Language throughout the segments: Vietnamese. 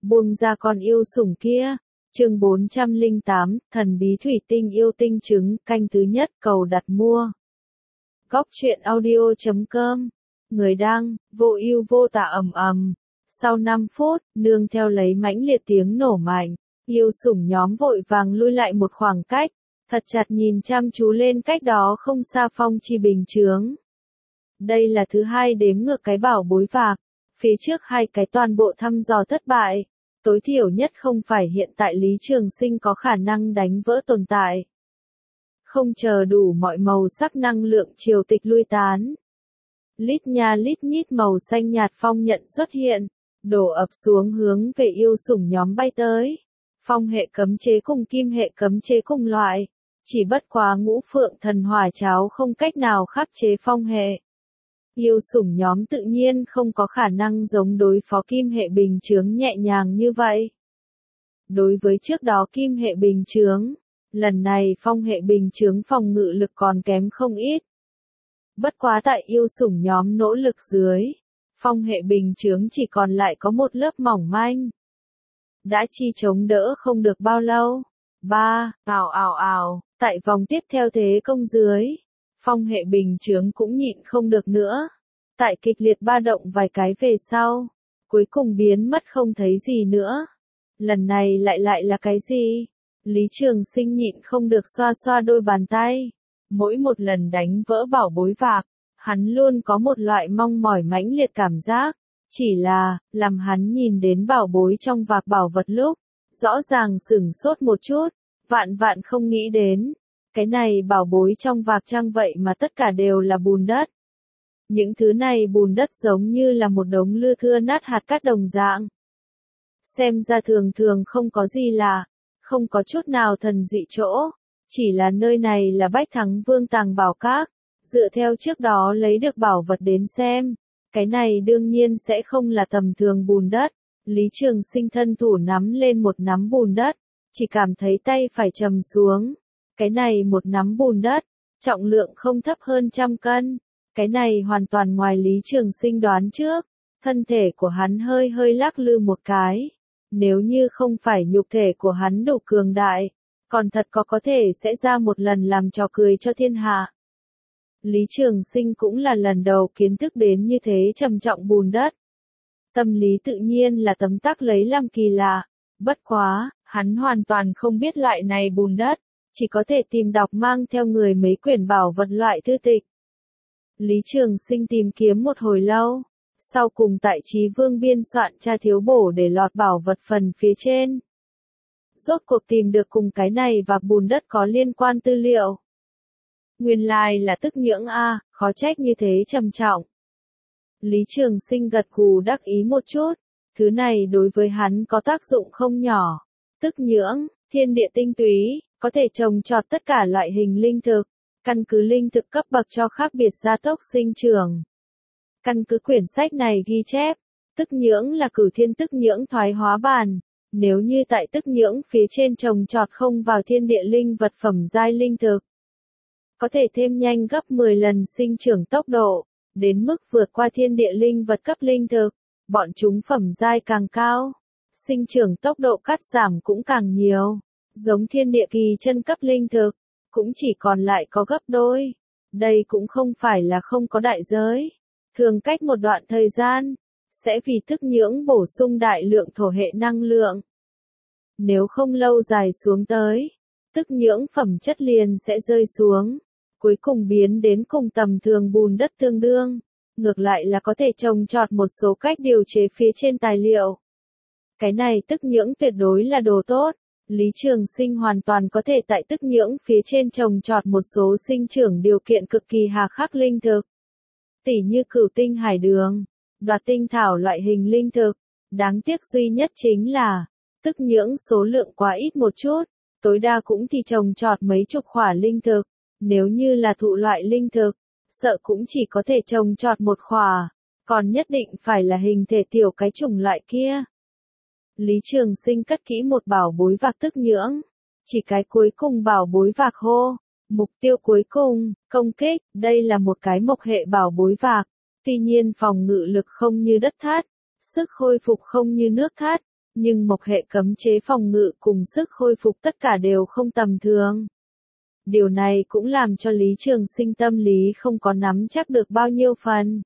buông ra con yêu sủng kia. Chương 408, thần bí thủy tinh yêu tinh trứng, canh thứ nhất, cầu đặt mua. Góc truyện audio.com. Người đăng, vô ưu vô tả ầm ầm. Sau 5 phút, nương theo lấy mãnh liệt tiếng nổ mạnh, yêu sủng nhóm vội vàng lui lại một khoảng cách, thật chặt nhìn chăm chú lên cách đó không xa phong chi bình chướng. Đây là thứ hai đếm ngược cái bảo bối vạc, phía trước hai cái toàn bộ thăm dò thất bại. Tối thiểu nhất không phải hiện tại Lý Trường Sinh có khả năng đánh vỡ tồn tại. Không chờ đủ mọi màu sắc năng lượng triều tịch lui tán. Lít nha lít nhít màu xanh nhạt phong nhận xuất hiện, đổ ập xuống hướng về yêu sủng nhóm bay tới. Phong hệ cấm chế cùng kim hệ cấm chế cùng loại, chỉ bất quá ngũ phượng thần hỏa cháo không cách nào khắc chế phong hệ. Yêu sủng nhóm tự nhiên không có khả năng giống đối phó kim hệ bình chướng nhẹ nhàng như vậy. Đối với trước đó kim hệ bình chướng, lần này phong hệ bình chướng phòng ngự lực còn kém không ít. Bất quá tại yêu sủng nhóm nỗ lực dưới, phong hệ bình chướng chỉ còn lại có một lớp mỏng manh. Đã chi chống đỡ không được bao lâu. Ào, tại vòng tiếp theo thế công dưới, phong hệ bình chướng cũng nhịn không được nữa. Tại kịch liệt ba động vài cái về sau, cuối cùng biến mất không thấy gì nữa. Lần này lại là cái gì? Lý Trường Sinh nhịn không được xoa xoa đôi bàn tay. Mỗi một lần đánh vỡ bảo bối vạc, hắn luôn có một loại mong mỏi mãnh liệt cảm giác. Chỉ là, làm hắn nhìn đến bảo bối trong vạc bảo vật lúc, rõ ràng sửng sốt một chút, vạn không nghĩ đến. Cái này bảo bối trong vạc trang vậy mà tất cả đều là bùn đất. Những thứ này bùn đất giống như là một đống lưa thưa nát hạt cát đồng dạng. Xem ra thường không có gì lạ, không có chút nào thần dị chỗ, chỉ là nơi này là Bách Thắng Vương tàng bảo các, dựa theo trước đó lấy được bảo vật đến xem, cái này đương nhiên sẽ không là tầm thường bùn đất. Lý Trường Sinh thân thủ nắm lên một nắm bùn đất, chỉ cảm thấy tay phải trầm xuống. Cái này một nắm bùn đất, trọng lượng không thấp hơn 100 cân. Cái này hoàn toàn ngoài Lý Trường Sinh đoán trước. Thân thể của hắn hơi lắc lư một cái. Nếu như không phải nhục thể của hắn đủ cường đại, còn thật có thể sẽ ra một lần làm trò cười cho thiên hạ. Lý Trường Sinh cũng là lần đầu kiến thức đến như thế trầm trọng bùn đất. Tâm lý tự nhiên là tấm tắc lấy làm kỳ lạ. Bất quá, hắn hoàn toàn không biết loại này bùn đất, chỉ có thể tìm đọc mang theo người mấy quyển bảo vật loại thư tịch. Lý Trường Sinh tìm kiếm một hồi lâu, sau cùng tại Chí Vương biên soạn tra thiếu bổ để lọt bảo vật phần phía trên. Rốt cuộc tìm được cùng cái này vạc bùn đất có liên quan tư liệu. Nguyên lai là tức nhưỡng a, khó trách như thế trầm trọng. Lý Trường Sinh gật gù đắc ý một chút, thứ này đối với hắn có tác dụng không nhỏ. Tức nhưỡng, thiên địa tinh túy, có thể trồng trọt tất cả loại hình linh thực, căn cứ linh thực cấp bậc cho khác biệt gia tốc sinh trưởng. Căn cứ quyển sách này ghi chép, tức nhưỡng là cửu thiên tức nhưỡng thoái hóa bản. Nếu như tại tức nhưỡng phía trên trồng trọt không vào thiên địa linh vật phẩm giai linh thực, có thể thêm nhanh gấp 10 lần sinh trưởng tốc độ, đến mức vượt qua thiên địa linh vật cấp linh thực, bọn chúng phẩm giai càng cao, sinh trưởng tốc độ cắt giảm cũng càng nhiều, giống thiên địa kỳ chân cấp linh thực, cũng chỉ còn lại có gấp đôi. Đây cũng không phải là không có đại giới, thường cách một đoạn thời gian, sẽ vì tức nhưỡng bổ sung đại lượng thổ hệ năng lượng. Nếu không lâu dài xuống tới, tức nhưỡng phẩm chất liền sẽ rơi xuống, cuối cùng biến đến cùng tầm thường bùn đất tương đương. Ngược lại là có thể trồng trọt một số cách điều chế phía trên tài liệu. Cái này tức nhưỡng tuyệt đối là đồ tốt. Lý Trường Sinh hoàn toàn có thể tại tức nhưỡng phía trên trồng trọt một số sinh trưởng điều kiện cực kỳ hà khắc linh thực. Tỉ như cửu tinh hải đường, đoạt tinh thảo loại hình linh thực. Đáng tiếc duy nhất chính là, tức nhưỡng số lượng quá ít một chút, tối đa cũng thì trồng trọt mấy chục khỏa linh thực. Nếu như là thụ loại linh thực, sợ cũng chỉ có thể trồng trọt một khỏa, còn nhất định phải là hình thể tiểu cái chủng loại kia. Lý Trường Sinh cất kỹ một bảo bối vạc tức nhưỡng, chỉ cái cuối cùng bảo bối vạc hô, mục tiêu cuối cùng, công kích, đây là một cái mộc hệ bảo bối vạc, tuy nhiên phòng ngự lực không như đất thát, sức khôi phục không như nước thát, nhưng mộc hệ cấm chế phòng ngự cùng sức khôi phục tất cả đều không tầm thường. Điều này cũng làm cho Lý Trường Sinh tâm lý không có nắm chắc được bao nhiêu phần.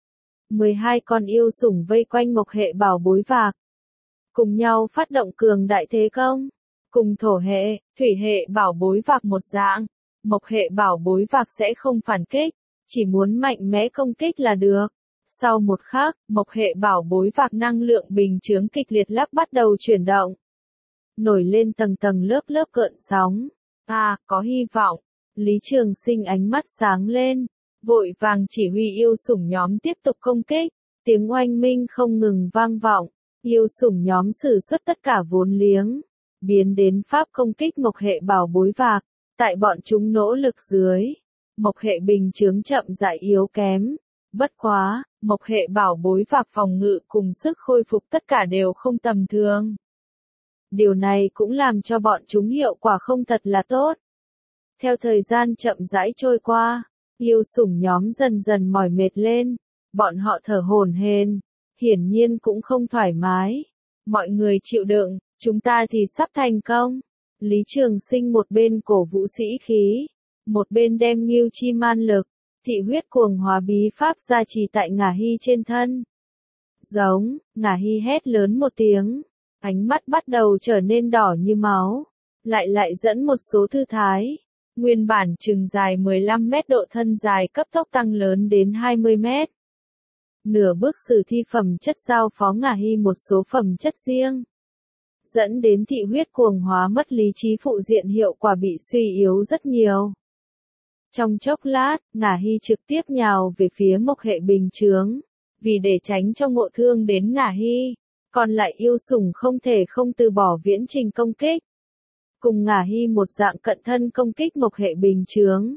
12 con yêu sủng vây quanh mộc hệ bảo bối vạc, cùng nhau phát động cường đại thế công. Cùng thổ hệ, thủy hệ bảo bối vạc một dạng, mộc hệ bảo bối vạc sẽ không phản kích, chỉ muốn mạnh mẽ công kích là được. Sau một khắc, mộc hệ bảo bối vạc năng lượng bình chướng kịch liệt lắp bắt đầu chuyển động. Nổi lên tầng tầng lớp lớp gợn sóng. Có hy vọng. Lý Trường Sinh ánh mắt sáng lên, vội vàng chỉ huy yêu sủng nhóm tiếp tục công kích. Tiếng oanh minh không ngừng vang vọng, yêu sủng nhóm sử xuất tất cả vốn liếng, biến đến pháp công kích mộc hệ bảo bối vạc. Tại bọn chúng nỗ lực dưới, mộc hệ bình chướng chậm rãi yếu kém. Bất quá, mộc hệ bảo bối vạc phòng ngự cùng sức khôi phục tất cả đều không tầm thường. Điều này cũng làm cho bọn chúng hiệu quả không thật là tốt. Theo thời gian chậm rãi trôi qua, yêu sủng nhóm dần dần mỏi mệt lên, bọn họ thở hổn hển, hiển nhiên cũng không thoải mái. Mọi người chịu đựng, chúng ta thì sắp thành công. Lý Trường Sinh một bên cổ vũ sĩ khí, một bên đem Ngưu Chi Man lực, thị huyết cuồng hóa bí pháp gia trì tại Ngả Hy trên thân. Giống, Ngả Hy hét lớn một tiếng, ánh mắt bắt đầu trở nên đỏ như máu, lại dẫn một số thư thái. Nguyên bản chừng dài 15 mét độ thân dài cấp tốc tăng lớn đến 20 mét. Nửa bước sử thi phẩm chất giao phó Ngả Hy một số phẩm chất riêng, dẫn đến thị huyết cuồng hóa mất lý trí phụ diện hiệu quả bị suy yếu rất nhiều. Trong chốc lát, Ngả Hy trực tiếp nhào về phía mộc hệ bình chướng, vì để tránh cho ngộ thương đến Ngả Hy, còn lại yêu sủng không thể không từ bỏ viễn trình công kích. Cùng Ngả Hy một dạng cận thân công kích mộc hệ bình chướng.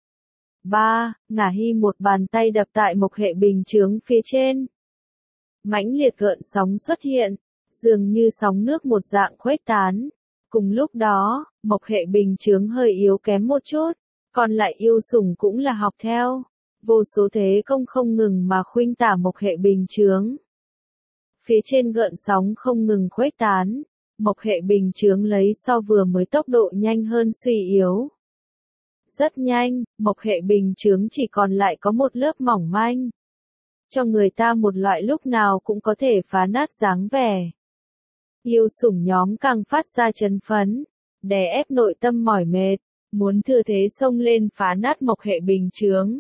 Ngả Hy một bàn tay đập tại mộc hệ bình chướng phía trên. Mãnh liệt gợn sóng xuất hiện, dường như sóng nước một dạng khuếch tán. Cùng lúc đó, mộc hệ bình chướng hơi yếu kém một chút, còn lại yêu sủng cũng là học theo. Vô số thế công không ngừng mà khuynh tả mộc hệ bình chướng. Phía trên gợn sóng không ngừng khuếch tán, mộc hệ bình chướng lấy so vừa mới tốc độ nhanh hơn suy yếu. Rất nhanh, mộc hệ bình chướng chỉ còn lại có một lớp mỏng manh, cho người ta một loại lúc nào cũng có thể phá nát dáng vẻ. Yêu sủng nhóm càng phát ra chấn phấn, đè ép nội tâm mỏi mệt, muốn thừa thế xông lên phá nát mộc hệ bình chướng.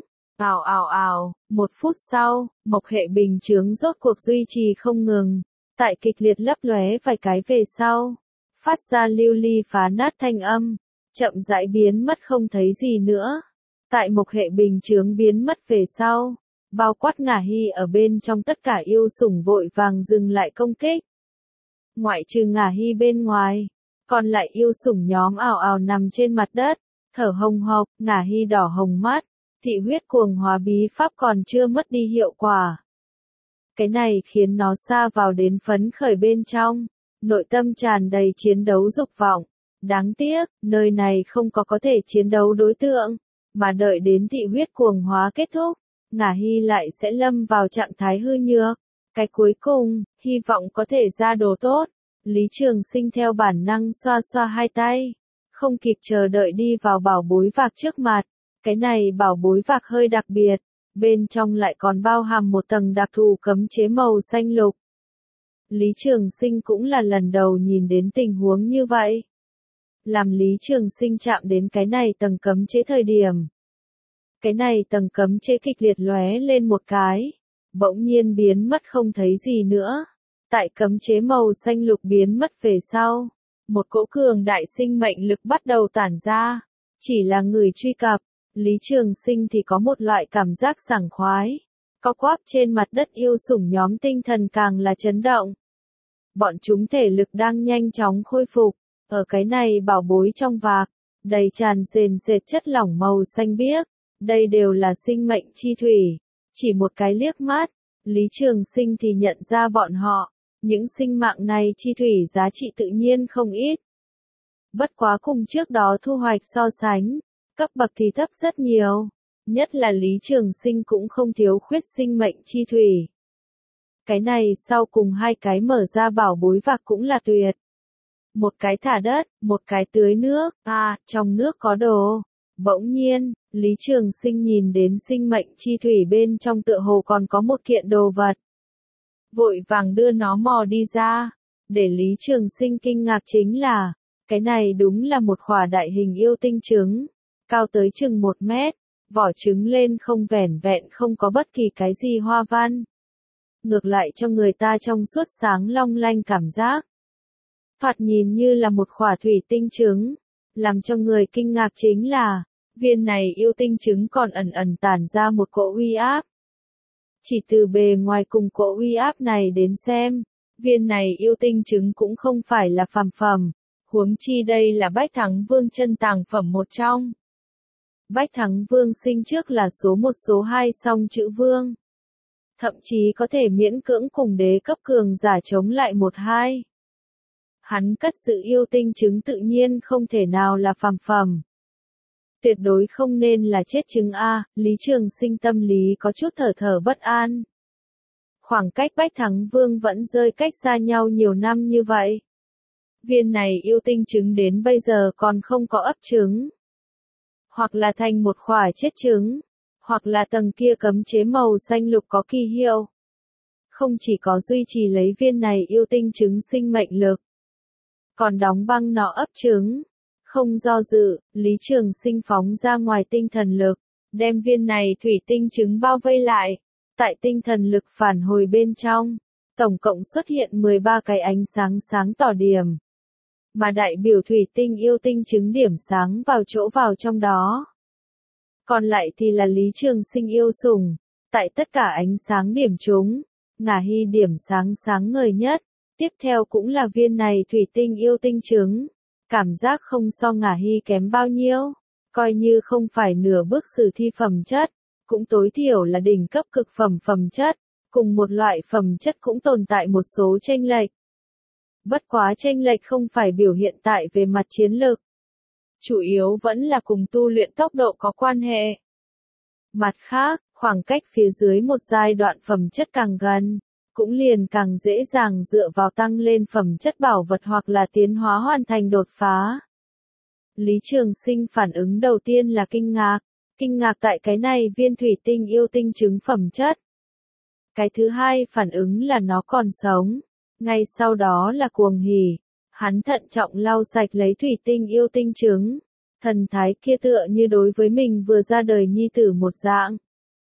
Ào, 1 phút sau, mộc hệ bình chướng rốt cuộc duy trì không ngừng, tại kịch liệt lấp lóe vài cái về sau, phát ra lưu ly phá nát thanh âm, chậm rãi biến mất không thấy gì nữa. Tại mộc hệ bình chướng biến mất về sau, bao quát Ngả Hy ở bên trong tất cả yêu sủng vội vàng dừng lại công kích. Ngoại trừ Ngả Hy bên ngoài, còn lại yêu sủng nhóm ào ào nằm trên mặt đất, thở hồng hộc. Ngả Hy đỏ hồng mắt, thị huyết cuồng hóa bí pháp còn chưa mất đi hiệu quả. Cái này khiến nó sa vào đến phấn khởi bên trong, nội tâm tràn đầy chiến đấu dục vọng. Đáng tiếc, nơi này không có thể chiến đấu đối tượng, mà đợi đến thị huyết cuồng hóa kết thúc, Ngả Hy lại sẽ lâm vào trạng thái hư nhược. Cái cuối cùng, hy vọng có thể ra đồ tốt. Lý Trường Sinh theo bản năng xoa xoa hai tay, không kịp chờ đợi đi vào bảo bối vạc trước mặt. Cái này bảo bối vạc hơi đặc biệt, bên trong lại còn bao hàm một tầng đặc thù cấm chế màu xanh lục. Lý Trường Sinh cũng là lần đầu nhìn đến tình huống như vậy. Làm Lý Trường Sinh chạm đến cái này tầng cấm chế thời điểm, cái này tầng cấm chế kịch liệt lóe lên một cái, bỗng nhiên biến mất không thấy gì nữa. Tại cấm chế màu xanh lục biến mất về sau, một cỗ cường đại sinh mệnh lực bắt đầu tản ra. Chỉ là người truy cập, Lý Trường Sinh thì có một loại cảm giác sảng khoái. Co quắp trên mặt đất yêu sủng nhóm tinh thần càng là chấn động. Bọn chúng thể lực đang nhanh chóng khôi phục. Ở cái này bảo bối trong vạc, đầy tràn sền sệt chất lỏng màu xanh biếc. Đây đều là sinh mệnh chi thủy. Chỉ một cái liếc mắt, Lý Trường Sinh thì nhận ra bọn họ. Những sinh mạng này chi thủy giá trị tự nhiên không ít. Bất quá cùng trước đó thu hoạch so sánh, cấp bậc thì thấp rất nhiều. Nhất là Lý Trường Sinh cũng không thiếu khuyết sinh mệnh chi thủy. Cái này sau cùng hai cái mở ra bảo bối vạc cũng là tuyệt. Một cái thả đất, một cái tưới nước, trong nước có đồ. Bỗng nhiên, Lý Trường Sinh nhìn đến sinh mệnh chi thủy bên trong tựa hồ còn có một kiện đồ vật. Vội vàng đưa nó mò đi ra. Để Lý Trường Sinh kinh ngạc chính là, cái này đúng là một khỏa đại hình yêu tinh trứng, cao tới chừng 1 mét, vỏ trứng lên không vẻn vẹn không có bất kỳ cái gì hoa văn. Ngược lại cho người ta trong suốt sáng long lanh cảm giác. Thoạt nhìn như là một khỏa thủy tinh trứng, làm cho người kinh ngạc chính là, viên này yêu tinh trứng còn ẩn ẩn tản ra một cỗ uy áp. Chỉ từ bề ngoài cùng cỗ uy áp này đến xem, viên này yêu tinh trứng cũng không phải là phàm phẩm, huống chi đây là Bách Thắng Vương chân tàng phẩm một trong. Bách Thắng Vương sinh trước là số 1 số 2 song chữ vương. Thậm chí có thể miễn cưỡng cùng đế cấp cường giả chống lại 1-2. Hắn cất giữ yêu tinh trứng tự nhiên không thể nào là phàm phẩm. Tuyệt đối không nên là chết trứng A, Lý Trường Sinh tâm lý có chút thở thở bất an. Khoảng cách Bách Thắng Vương vẫn rơi cách xa nhau nhiều năm như vậy. Viên này yêu tinh trứng đến bây giờ còn không có ấp trứng. Hoặc là thành một khỏa chết trứng, hoặc là tầng kia cấm chế màu xanh lục có kỳ hiệu. Không chỉ có duy trì lấy viên này yêu tinh trứng sinh mệnh lực, còn đóng băng nó ấp trứng. Không do dự, Lý Trường Sinh phóng ra ngoài tinh thần lực, đem viên này thủy tinh trứng bao vây lại. Tại tinh thần lực phản hồi bên trong, tổng cộng xuất hiện 13 cái ánh sáng sáng tỏ điểm. Mà đại biểu thủy tinh yêu tinh trứng điểm sáng vào trong đó. Còn lại thì là Lý Trường Sinh yêu sủng. Tại tất cả ánh sáng điểm chúng, Ngả Hy điểm sáng sáng ngời nhất. Tiếp theo cũng là viên này thủy tinh yêu tinh trứng. Cảm giác không so Ngả Hy kém bao nhiêu. Coi như không phải nửa bước sử thi phẩm chất, cũng tối thiểu là đỉnh cấp cực phẩm phẩm chất. Cùng một loại phẩm chất cũng tồn tại một số chênh lệch. Bất quá chênh lệch không phải biểu hiện tại về mặt chiến lược. Chủ yếu vẫn là cùng tu luyện tốc độ có quan hệ. Mặt khác, khoảng cách phía dưới một giai đoạn phẩm chất càng gần, cũng liền càng dễ dàng dựa vào tăng lên phẩm chất bảo vật hoặc là tiến hóa hoàn thành đột phá. Lý Trường Sinh phản ứng đầu tiên là kinh ngạc tại cái này viên thủy tinh yêu tinh trứng phẩm chất. Cái thứ hai phản ứng là nó còn sống, ngay sau đó là cuồng hỉ. Hắn thận trọng lau sạch lấy thủy tinh yêu tinh trứng, thần thái kia tựa như đối với mình vừa ra đời nhi tử một dạng.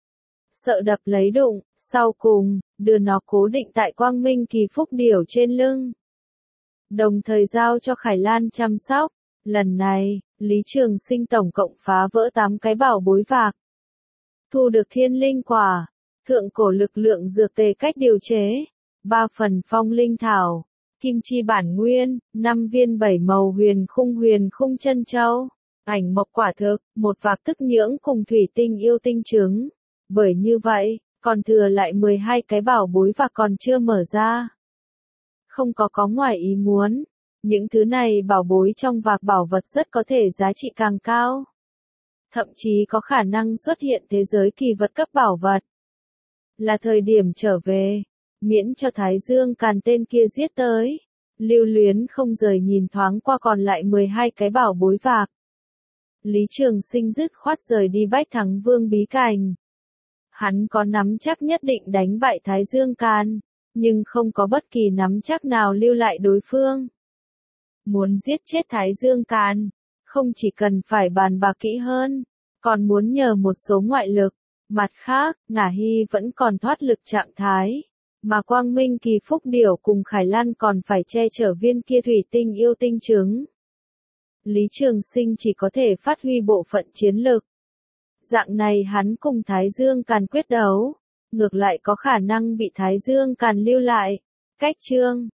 Sợ đập lấy đụng, sau cùng, đưa nó cố định tại Quang Minh Kỳ Phúc Điểu trên lưng. Đồng thời giao cho Khải Lan chăm sóc. Lần này, Lý Trường Sinh tổng cộng phá vỡ 8 cái bảo bối vạc. Thu được thiên linh quả, thượng cổ lực lượng dược tề cách điều chế, 3 phần phong linh thảo, kim chi bản nguyên, 5 viên 7 màu huyền khung chân châu, ảnh mộc quả thực, một vạc thức nhưỡng cùng thủy tinh yêu tinh trứng. Bởi như vậy, còn thừa lại 12 cái bảo bối và còn chưa mở ra. Không có ngoài ý muốn, những thứ này bảo bối trong vạc bảo vật rất có thể giá trị càng cao. Thậm chí có khả năng xuất hiện thế giới kỳ vật cấp bảo vật. Là thời điểm trở về, miễn cho Thái Dương Càn tên kia giết tới. Lưu Luyến không rời nhìn thoáng qua còn lại 12 cái bảo bối vạc. Lý Trường Sinh dứt khoát rời đi Bách Thắng Vương bí cảnh. Hắn có nắm chắc nhất định đánh bại Thái Dương Càn, nhưng không có bất kỳ nắm chắc nào lưu lại đối phương. Muốn giết chết Thái Dương Càn, không chỉ cần phải bàn bạc kỹ hơn, còn muốn nhờ một số ngoại lực. Mặt khác, Ngả Hy vẫn còn thoát lực trạng thái, mà Quang Minh Kỳ Phúc Điểu cùng Khải Lan còn phải che chở viên kia thủy tinh yêu tinh trứng. Lý Trường Sinh chỉ có thể phát huy bộ phận chiến lực. Dạng này hắn cùng Thái Dương Càn quyết đấu, ngược lại có khả năng bị Thái Dương Càn lưu lại. Cách chương